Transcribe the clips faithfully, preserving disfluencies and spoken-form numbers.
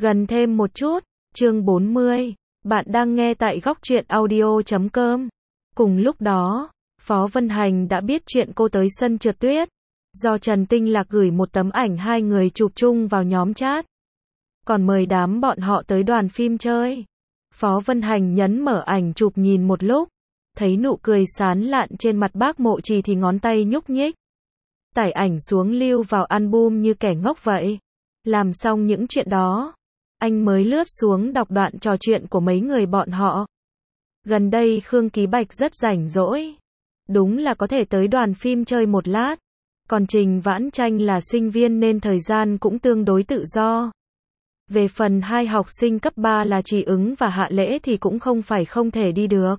Gần thêm một chút, chương bốn mươi. Bạn đang nghe tại góc truyện audio chấm com. Cùng lúc đó, Phó Vân Hành đã biết chuyện cô tới sân trượt tuyết. Do Trần Tinh Lạc gửi một tấm ảnh hai người chụp chung vào nhóm chat. Còn mời đám bọn họ tới đoàn phim chơi. Phó Vân Hành nhấn mở ảnh chụp nhìn một lúc. Thấy nụ cười sán lạn trên mặt bác Mộ Trì thì ngón tay nhúc nhích. Tải ảnh xuống lưu vào album như kẻ ngốc vậy. Làm xong những chuyện đó, anh mới lướt xuống đọc đoạn trò chuyện của mấy người bọn họ. Gần đây Khương Ký Bạch rất rảnh rỗi. Đúng là có thể tới đoàn phim chơi một lát. Còn Trình Vãn Tranh là sinh viên nên thời gian cũng tương đối tự do. Về phần hai học sinh cấp ba là Trì Ứng và Hạ Lễ thì cũng không phải không thể đi được.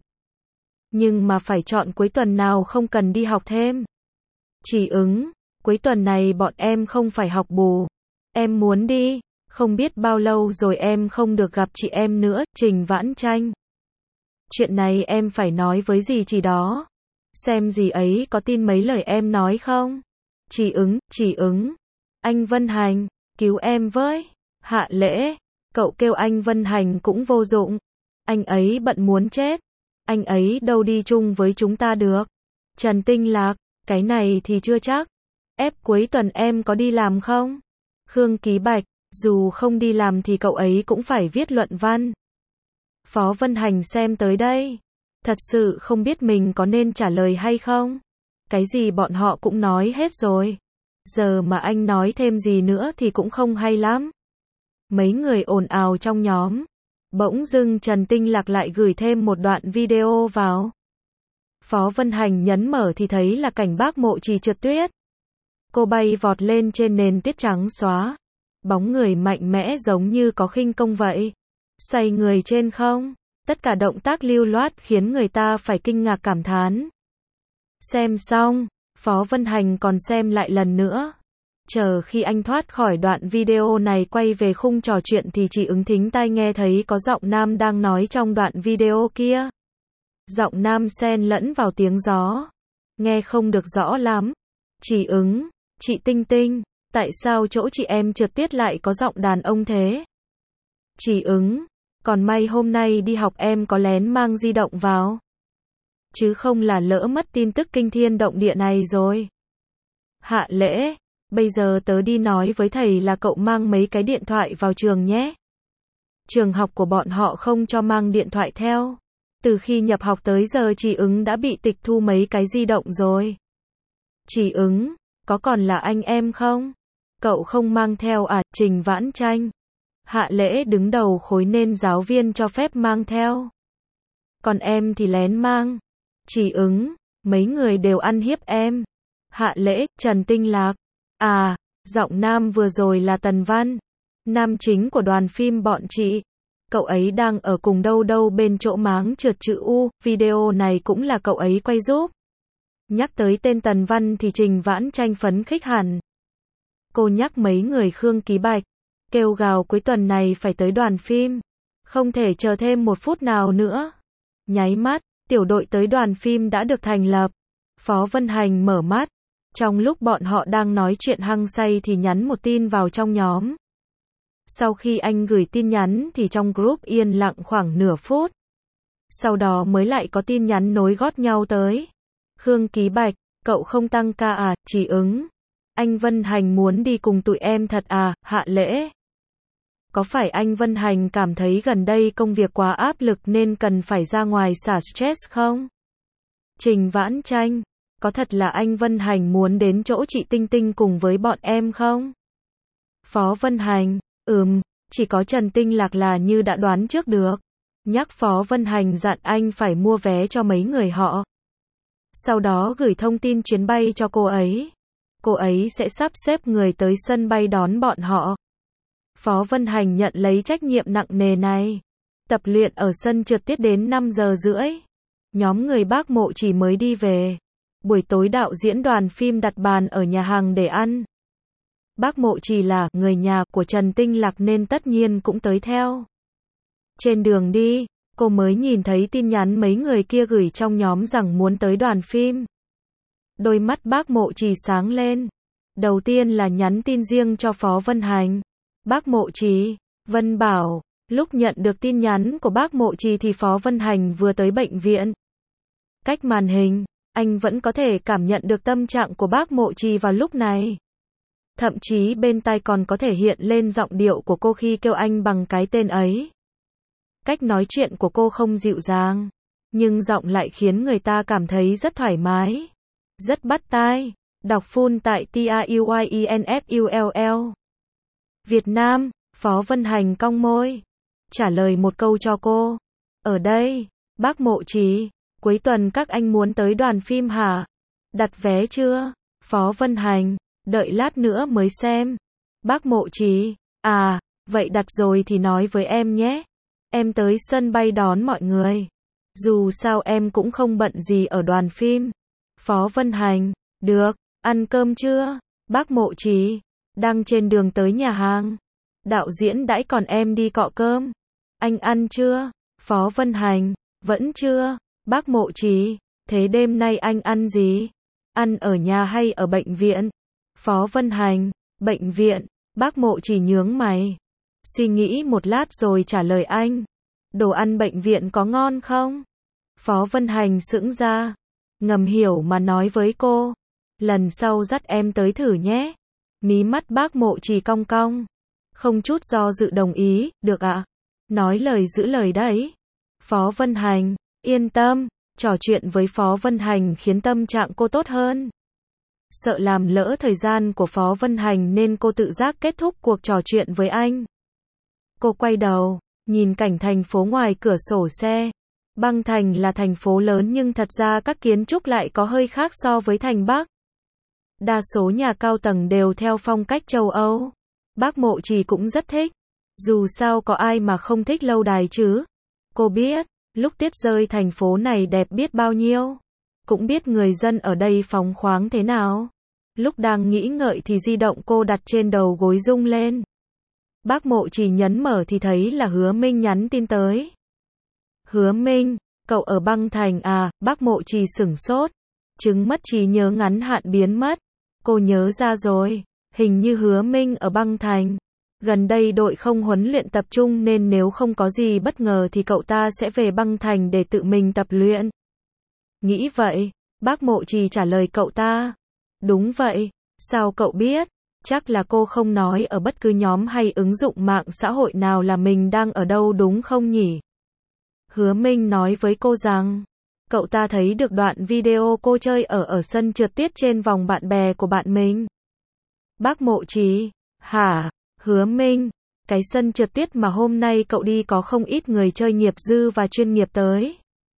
Nhưng mà phải chọn cuối tuần nào không cần đi học thêm. Trì Ứng, cuối tuần này bọn em không phải học bù. Em muốn đi, không biết bao lâu rồi em không được gặp chị em nữa. Trình Vãn Tranh, chuyện này em phải nói với dì Trì đó. Xem dì ấy có tin mấy lời em nói không? Trì Ứng, Trì Ứng. Anh Vân Hành, cứu em với. Hạ Lễ, cậu kêu anh Vân Hành cũng vô dụng. Anh ấy bận muốn chết. Anh ấy đâu đi chung với chúng ta được. Trần Tinh Lạc, cái này thì chưa chắc. Ép cuối tuần em có đi làm không? Khương Ký Bạch, dù không đi làm thì cậu ấy cũng phải viết luận văn. Phó Vân Hành xem tới đây. Thật sự không biết mình có nên trả lời hay không. Cái gì bọn họ cũng nói hết rồi. Giờ mà anh nói thêm gì nữa thì cũng không hay lắm. Mấy người ồn ào trong nhóm. Bỗng dưng Trần Tinh Lạc lại gửi thêm một đoạn video vào. Phó Vân Hành nhấn mở thì thấy là cảnh bác Mộ Trì trượt tuyết. Cô bay vọt lên trên nền tuyết trắng xóa. Bóng người mạnh mẽ giống như có khinh công vậy. Xoay người trên không. Tất cả động tác lưu loát khiến người ta phải kinh ngạc cảm thán. Xem xong, Phó Vân Hành còn xem lại lần nữa. Chờ khi anh thoát khỏi đoạn video này quay về khung trò chuyện thì Trì Ứng thính tai nghe thấy có giọng nam đang nói trong đoạn video kia. Giọng nam xen lẫn vào tiếng gió. Nghe không được rõ lắm. Trì Ứng, chị Tinh Tinh, tại sao chỗ chị em trượt tuyết lại có giọng đàn ông thế? Trì Ứng, còn may hôm nay đi học em có lén mang di động vào. Chứ không là lỡ mất tin tức kinh thiên động địa này rồi. Hạ Lễ, bây giờ tớ đi nói với thầy là cậu mang mấy cái điện thoại vào trường nhé. Trường học của bọn họ không cho mang điện thoại theo. Từ khi nhập học tới giờ Trì Ứng đã bị tịch thu mấy cái di động rồi. Trì Ứng, có còn là anh em không? Cậu không mang theo à? Trình Vãn Tranh, Hạ Lễ đứng đầu khối nên giáo viên cho phép mang theo. Còn em thì lén mang. Trì Ứng, mấy người đều ăn hiếp em. Hạ Lễ, Trần Tinh Lạc. À, giọng nam vừa rồi là Tần Văn, nam chính của đoàn phim bọn chị. Cậu ấy đang ở cùng đâu đâu bên chỗ máng trượt chữ U, video này cũng là cậu ấy quay giúp. Nhắc tới tên Tần Văn thì Trình Vãn Tranh phấn khích hẳn. Cô nhắc mấy người Khương Ký Bạch, kêu gào cuối tuần này phải tới đoàn phim. Không thể chờ thêm một phút nào nữa. Nháy mắt, tiểu đội tới đoàn phim đã được thành lập. Phó Vân Hành mở mắt. Trong lúc bọn họ đang nói chuyện hăng say thì nhắn một tin vào trong nhóm. Sau khi anh gửi tin nhắn thì trong group yên lặng khoảng nửa phút. Sau đó mới lại có tin nhắn nối gót nhau tới. Khương Ký Bạch, cậu không tăng ca à? Trì Ứng, anh Vân Hành muốn đi cùng tụi em thật à? Hạ Lễ, có phải anh Vân Hành cảm thấy gần đây công việc quá áp lực nên cần phải ra ngoài xả stress không? Trình Vãn Tranh, có thật là anh Vân Hành muốn đến chỗ chị Tinh Tinh cùng với bọn em không? Phó Vân Hành, ừm, chỉ có Trần Tinh Lạc là như đã đoán trước được. Nhắc Phó Vân Hành dặn anh phải mua vé cho mấy người họ. Sau đó gửi thông tin chuyến bay cho cô ấy. Cô ấy sẽ sắp xếp người tới sân bay đón bọn họ. Phó Vân Hành nhận lấy trách nhiệm nặng nề này. Tập luyện ở sân trượt tuyết đến năm giờ rưỡi. Nhóm người bác Mộ Trì mới đi về. Buổi tối đạo diễn đoàn phim đặt bàn ở nhà hàng để ăn. Bác Mộ Trì là người nhà của Trần Tinh Lạc nên tất nhiên cũng tới theo. Trên đường đi, cô mới nhìn thấy tin nhắn mấy người kia gửi trong nhóm rằng muốn tới đoàn phim. Đôi mắt bác Mộ Trì sáng lên. Đầu tiên là nhắn tin riêng cho Phó Vân Hành. Bác Mộ Trì, Vân bảo, lúc nhận được tin nhắn của bác Mộ Trì thì Phó Vân Hành vừa tới bệnh viện. Cách màn hình, anh vẫn có thể cảm nhận được tâm trạng của bác Mộ Trì vào lúc này. Thậm chí bên tai còn có thể hiện lên giọng điệu của cô khi kêu anh bằng cái tên ấy. Cách nói chuyện của cô không dịu dàng, nhưng giọng lại khiến người ta cảm thấy rất thoải mái, rất bắt tai. Đọc full tại T A U Y E N F U L L. Việt Nam, Phó Vân Hành cong môi, trả lời một câu cho cô. Ở đây, bác Mộ Trì, cuối tuần các anh muốn tới đoàn phim hả? Đặt vé chưa? Phó Vân Hành, đợi lát nữa mới xem. Bác Mộ Trì, à, vậy đặt rồi thì nói với em nhé. Em tới sân bay đón mọi người. Dù sao em cũng không bận gì ở đoàn phim. Phó Vân Hành, được, ăn cơm chưa? Bác Mộ Trì, đang trên đường tới nhà hàng. Đạo diễn đãi còn em đi cọ cơm. Anh ăn chưa? Phó Vân Hành, vẫn chưa. Bác Mộ Trì, thế đêm nay anh ăn gì? Ăn ở nhà hay ở bệnh viện? Phó Vân Hành, bệnh viện. Bác Mộ Trì nhướng mày, suy nghĩ một lát rồi trả lời anh. Đồ ăn bệnh viện có ngon không? Phó Vân Hành sững ra, ngầm hiểu mà nói với cô. Lần sau dắt em tới thử nhé. Mí mắt bác Mộ Trì cong cong, không chút do dự đồng ý, được ạ. Nói lời giữ lời đấy. Phó Vân Hành, yên tâm, trò chuyện với Phó Vân Hành khiến tâm trạng cô tốt hơn. Sợ làm lỡ thời gian của Phó Vân Hành nên cô tự giác kết thúc cuộc trò chuyện với anh. Cô quay đầu, nhìn cảnh thành phố ngoài cửa sổ xe. Băng Thành là thành phố lớn nhưng thật ra các kiến trúc lại có hơi khác so với thành Bắc. Đa số nhà cao tầng đều theo phong cách châu Âu. Bác Mộ Trì cũng rất thích. Dù sao có ai mà không thích lâu đài chứ. Cô biết, lúc tuyết rơi thành phố này đẹp biết bao nhiêu. Cũng biết người dân ở đây phóng khoáng thế nào. Lúc đang nghĩ ngợi thì di động cô đặt trên đầu gối rung lên. Bác Mộ Trì nhấn mở thì thấy là Hứa Minh nhắn tin tới. Hứa Minh, cậu ở Băng Thành à? Bác Mộ Trì sửng sốt. Chứng mất trí nhớ ngắn hạn biến mất. Cô nhớ ra rồi, hình như Hứa Minh ở Băng Thành. Gần đây đội không huấn luyện tập trung nên nếu không có gì bất ngờ thì cậu ta sẽ về Băng Thành để tự mình tập luyện. Nghĩ vậy, bác Mộ Trì trả lời cậu ta. Đúng vậy, sao cậu biết? Chắc là cô không nói ở bất cứ nhóm hay ứng dụng mạng xã hội nào là mình đang ở đâu đúng không nhỉ? Hứa Minh nói với cô rằng, cậu ta thấy được đoạn video cô chơi ở ở sân trượt tuyết trên vòng bạn bè của bạn mình. Bác Mộ Trì, hả? Hứa Minh, cái sân trượt tuyết mà hôm nay cậu đi có không ít người chơi nghiệp dư và chuyên nghiệp tới.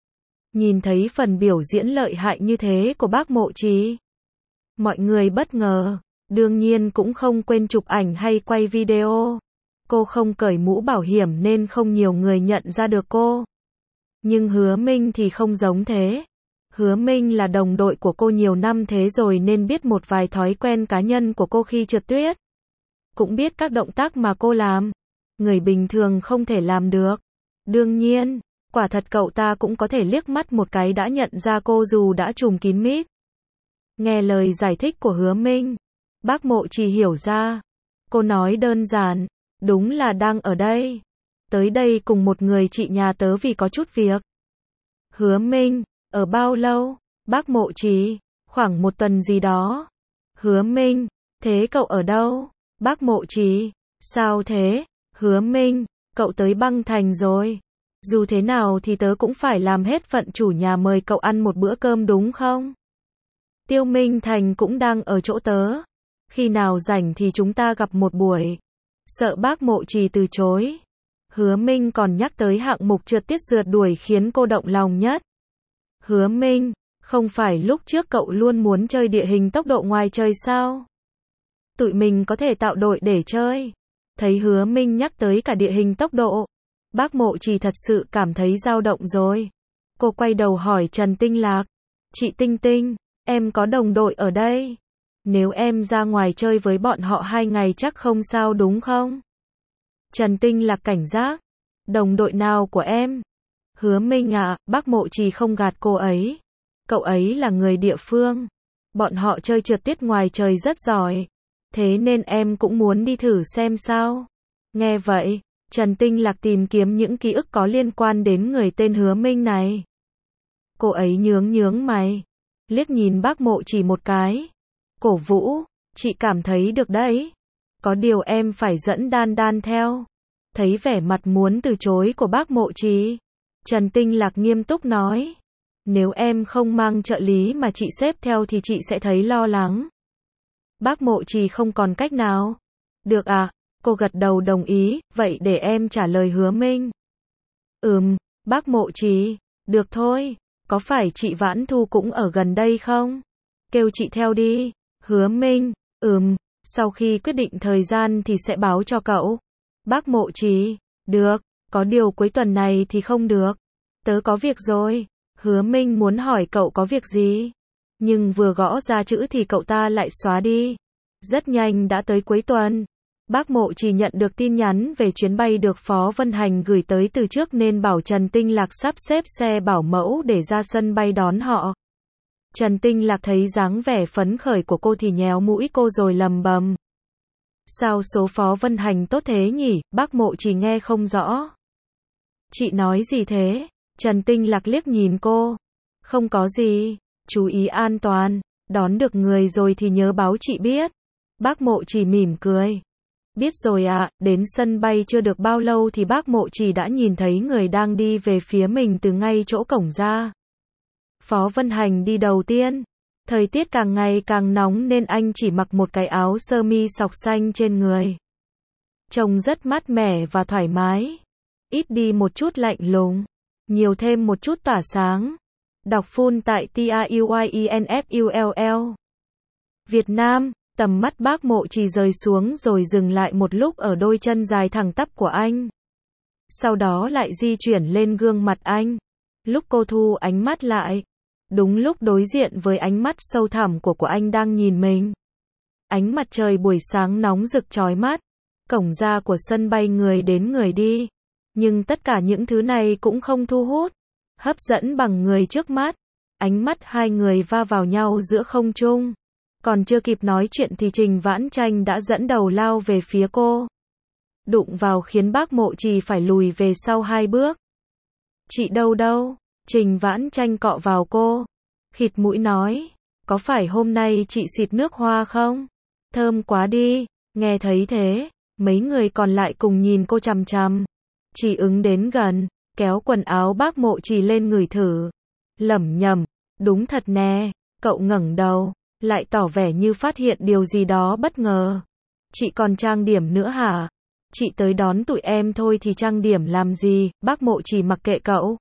Nhìn thấy phần biểu diễn lợi hại như thế của bác Mộ Trì, mọi người bất ngờ, đương nhiên cũng không quên chụp ảnh hay quay video. Cô không cởi mũ bảo hiểm nên không nhiều người nhận ra được cô. Nhưng Hứa Minh thì không giống thế. Hứa Minh là đồng đội của cô nhiều năm thế rồi nên biết một vài thói quen cá nhân của cô khi trượt tuyết. Cũng biết các động tác mà cô làm. Người bình thường không thể làm được. Đương nhiên, quả thật cậu ta cũng có thể liếc mắt một cái đã nhận ra cô dù đã trùm kín mít. Nghe lời giải thích của Hứa Minh, bác Mộ Trì hiểu ra. Cô nói đơn giản, đúng là đang ở đây. Tới đây cùng một người chị nhà tớ vì có chút việc. Hứa Minh, ở bao lâu? Bác Mộ Trì, khoảng một tuần gì đó. Hứa Minh, thế cậu ở đâu? Bác Mộ Trì, sao thế? Hứa Minh, cậu tới Băng Thành rồi. Dù thế nào thì tớ cũng phải làm hết phận chủ nhà mời cậu ăn một bữa cơm đúng không? Tiêu Minh Thành cũng đang ở chỗ tớ. Khi nào rảnh thì chúng ta gặp một buổi. Sợ bác Mộ Trì từ chối. Hứa Minh còn nhắc tới hạng mục trượt tuyết rượt đuổi khiến cô động lòng nhất. Hứa Minh, không phải lúc trước cậu luôn muốn chơi địa hình tốc độ ngoài trời sao? Tụi mình có thể tạo đội để chơi. Thấy Hứa Minh nhắc tới cả địa hình tốc độ, bác Mộ Trì thật sự cảm thấy dao động rồi. Cô quay đầu hỏi Trần Tinh Lạc. Chị Tinh Tinh, em có đồng đội ở đây. Nếu em ra ngoài chơi với bọn họ hai ngày chắc không sao đúng không? Trần Tinh Lạc cảnh giác. Đồng đội nào của em? Hứa Minh ạ, à, bác Mộ Trì không gạt cô ấy. Cậu ấy là người địa phương. Bọn họ chơi trượt tuyết ngoài trời rất giỏi. Thế nên em cũng muốn đi thử xem sao. Nghe vậy, Trần Tinh Lạc tìm kiếm những ký ức có liên quan đến người tên Hứa Minh này. Cô ấy nhướng nhướng mày, liếc nhìn bác Mộ Chỉ một cái. Cổ vũ, chị cảm thấy được đấy. Có điều em phải dẫn Đan Đan theo. Thấy vẻ mặt muốn từ chối của bác Mộ Chỉ, Trần Tinh Lạc nghiêm túc nói. Nếu em không mang trợ lý mà chị xếp theo thì chị sẽ thấy lo lắng. Bác Mộ Chỉ không còn cách nào. Được à, cô gật đầu đồng ý, vậy để em trả lời Hứa Minh. Ừm, bác Mộ Chỉ, được thôi, có phải chị Vãn Thu cũng ở gần đây không? Kêu chị theo đi. Hứa Minh, ừm, sau khi quyết định thời gian thì sẽ báo cho cậu. Bác Mộ Chỉ, được, có điều cuối tuần này thì không được. Tớ có việc rồi. Hứa Minh muốn hỏi cậu có việc gì, nhưng vừa gõ ra chữ thì cậu ta lại xóa đi. Rất nhanh đã tới cuối tuần. Bác Mộ Chỉ nhận được tin nhắn về chuyến bay được Phó Vân Hành gửi tới từ trước nên bảo Trần Tinh Lạc sắp xếp xe bảo mẫu để ra sân bay đón họ. Trần Tinh Lạc thấy dáng vẻ phấn khởi của cô thì nhéo mũi cô rồi lầm bầm. Sao số Phó Vân Hành tốt thế nhỉ? Bác Mộ Chỉ nghe không rõ. Chị nói gì thế? Trần Tinh Lạc liếc nhìn cô. Không có gì, chú ý an toàn, đón được người rồi thì nhớ báo chị biết. Bác Mộ Chỉ mỉm cười. Biết rồi ạ, à, đến sân bay chưa được bao lâu thì bác Mộ Chỉ đã nhìn thấy người đang đi về phía mình từ ngay chỗ cổng ra. Phó Vân Hành đi đầu tiên. Thời tiết càng ngày càng nóng nên anh chỉ mặc một cái áo sơ mi sọc xanh trên người. Trông rất mát mẻ và thoải mái. Ít đi một chút lạnh lùng, nhiều thêm một chút tỏa sáng. Đọc full tại T R U Y E N F U L L. Việt Nam, tầm mắt bác Mộ Chỉ rời xuống rồi dừng lại một lúc ở đôi chân dài thẳng tắp của anh. Sau đó lại di chuyển lên gương mặt anh. Lúc cô thu ánh mắt lại, đúng lúc đối diện với ánh mắt sâu thẳm của của anh đang nhìn mình. Ánh mặt trời buổi sáng nóng rực chói mắt. Cổng ra của sân bay người đến người đi. Nhưng tất cả những thứ này cũng không thu hút, hấp dẫn bằng người trước mắt. Ánh mắt hai người va vào nhau giữa không trung. Còn chưa kịp nói chuyện thì Trình Vãn Tranh đã dẫn đầu lao về phía cô. Đụng vào khiến bác Mộ Chỉ phải lùi về sau hai bước. Chị đâu đâu? Trình Vãn Tranh cọ vào cô. Khịt mũi nói. Có phải hôm nay chị xịt nước hoa không? Thơm quá đi. Nghe thấy thế, mấy người còn lại cùng nhìn cô chằm chằm. Chỉ ứng đến gần, kéo quần áo bác Mộ Chỉ lên ngửi thử. Lẩm nhẩm, đúng thật nè. Cậu ngẩng đầu, lại tỏ vẻ như phát hiện điều gì đó bất ngờ. Chị còn trang điểm nữa hả? Chị tới đón tụi em thôi thì trang điểm làm gì? Bác Mộ Chỉ mặc kệ cậu.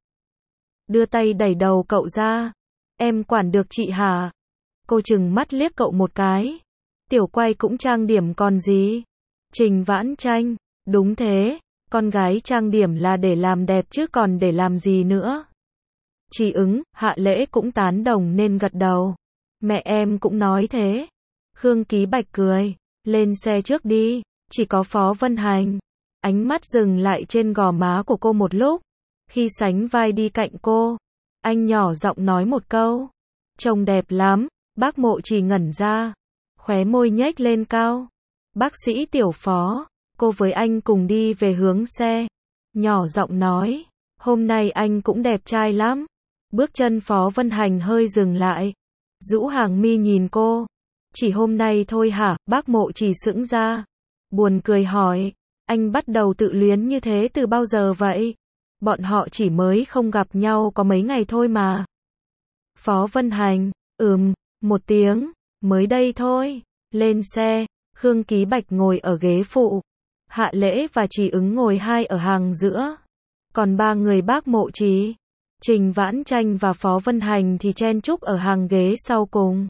Đưa tay đẩy đầu cậu ra. Em quản được chị hả? Cô chừng mắt liếc cậu một cái. Tiểu Quay cũng trang điểm còn gì? Trình Vãn Tranh, đúng thế. Con gái trang điểm là để làm đẹp chứ còn để làm gì nữa. Chỉ ứng, Hạ Lễ cũng tán đồng nên gật đầu. Mẹ em cũng nói thế. Khương Ký Bạch cười. Lên xe trước đi. Chỉ có Phó Vân Hành. Ánh mắt dừng lại trên gò má của cô một lúc. Khi sánh vai đi cạnh cô, anh nhỏ giọng nói một câu. Trông đẹp lắm. Bác Mộ Chỉ ngẩn ra. Khóe môi nhếch lên cao. Bác sĩ Tiểu Phó. Cô với anh cùng đi về hướng xe. Nhỏ giọng nói. Hôm nay anh cũng đẹp trai lắm. Bước chân Phó Vân Hành hơi dừng lại. Rũ hàng mi nhìn cô. Chỉ hôm nay thôi hả? Bác Mộ Chỉ sững ra. Buồn cười hỏi. Anh bắt đầu tự luyến như thế từ bao giờ vậy? Bọn họ chỉ mới không gặp nhau có mấy ngày thôi mà. Phó Vân Hành. Ừm, một tiếng. Mới đây thôi. Lên xe. Khương Ký Bạch ngồi ở ghế phụ. Hạ Lễ và Chỉ ứng ngồi hai ở hàng giữa. Còn ba người bác Mộ Chỉ, Trình Vãn Tranh và Phó Vân Hành thì chen chúc ở hàng ghế sau cùng.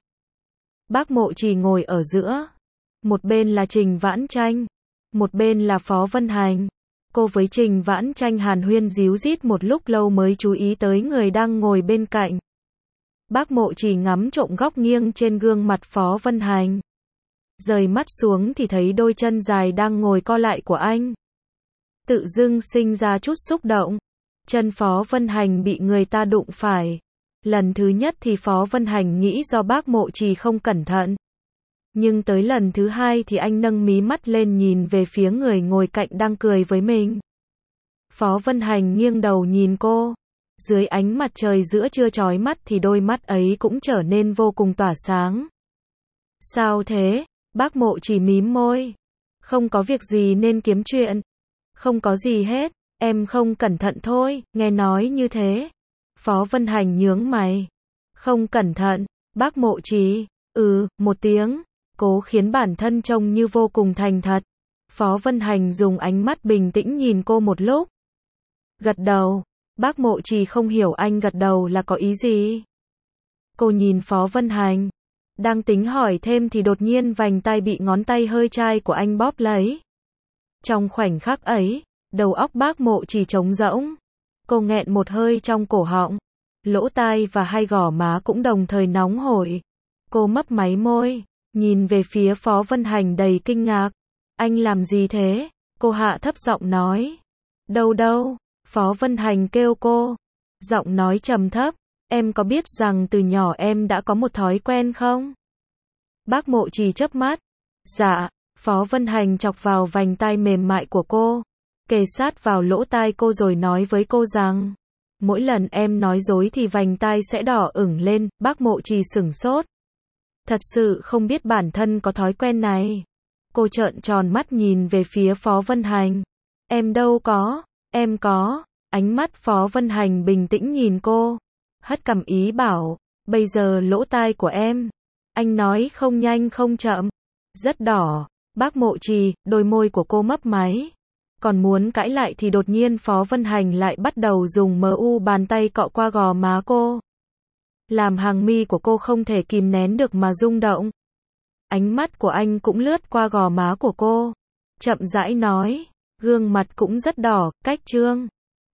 Bác Mộ Chỉ ngồi ở giữa. Một bên là Trình Vãn Tranh, một bên là Phó Vân Hành. Cô với Trình Vãn Tranh hàn huyên díu dít một lúc lâu mới chú ý tới người đang ngồi bên cạnh. Bác Mộ Chỉ ngắm trộm góc nghiêng trên gương mặt Phó Vân Hành. Rời mắt xuống thì thấy đôi chân dài đang ngồi co lại của anh. Tự dưng sinh ra chút xúc động. Chân Phó Vân Hành bị người ta đụng phải. Lần thứ nhất thì Phó Vân Hành nghĩ do bác Mộ Chỉ không cẩn thận. Nhưng tới lần thứ hai thì anh nâng mí mắt lên nhìn về phía người ngồi cạnh đang cười với mình. Phó Vân Hành nghiêng đầu nhìn cô. Dưới ánh mặt trời giữa trưa chói mắt thì đôi mắt ấy cũng trở nên vô cùng tỏa sáng. Sao thế? Bác Mộ Chỉ mím môi. Không có việc gì nên kiếm chuyện. Không có gì hết, em không cẩn thận thôi, nghe nói như thế. Phó Vân Hành nhướng mày. Không cẩn thận, bác Mộ Chỉ, ừ, một tiếng, cố khiến bản thân trông như vô cùng thành thật. Phó Vân Hành dùng ánh mắt bình tĩnh nhìn cô một lúc. Gật đầu, bác Mộ Chỉ không hiểu anh gật đầu là có ý gì. Cô nhìn Phó Vân Hành, đang tính hỏi thêm thì đột nhiên vành tay bị ngón tay hơi chai của anh bóp lấy. Trong khoảnh khắc ấy, đầu óc bác Mộ Chỉ trống rỗng. Cô nghẹn một hơi trong cổ họng, lỗ tai và hai gò má cũng đồng thời nóng hổi. Cô mấp máy môi, nhìn về phía Phó Vân Hành đầy kinh ngạc. Anh làm gì thế? Cô hạ thấp giọng nói. Đâu đâu, Phó Vân Hành kêu cô. Giọng nói trầm thấp, em có biết rằng từ nhỏ em đã có một thói quen không? Bác Mộ Chỉ chớp mắt. Dạ, Phó Vân Hành chọc vào vành tai mềm mại của cô, kề sát vào lỗ tai cô rồi nói với cô rằng, mỗi lần em nói dối thì vành tai sẽ đỏ ửng lên. Bác Mộ Chỉ sửng sốt. Thật sự không biết bản thân có thói quen này. Cô trợn tròn mắt nhìn về phía Phó Vân Hành. Em đâu có, em có. Ánh mắt Phó Vân Hành bình tĩnh nhìn cô, hất cằm ý bảo, bây giờ lỗ tai của em. Anh nói không nhanh không chậm. Rất đỏ. Bác Mộ Chỉ, đôi môi của cô mấp máy. Còn muốn cãi lại thì đột nhiên Phó Vân Hành lại bắt đầu dùng mu bàn tay cọ qua gò má cô. Làm hàng mi của cô không thể kìm nén được mà rung động. Ánh mắt của anh cũng lướt qua gò má của cô. Chậm rãi nói, gương mặt cũng rất đỏ, cách trương.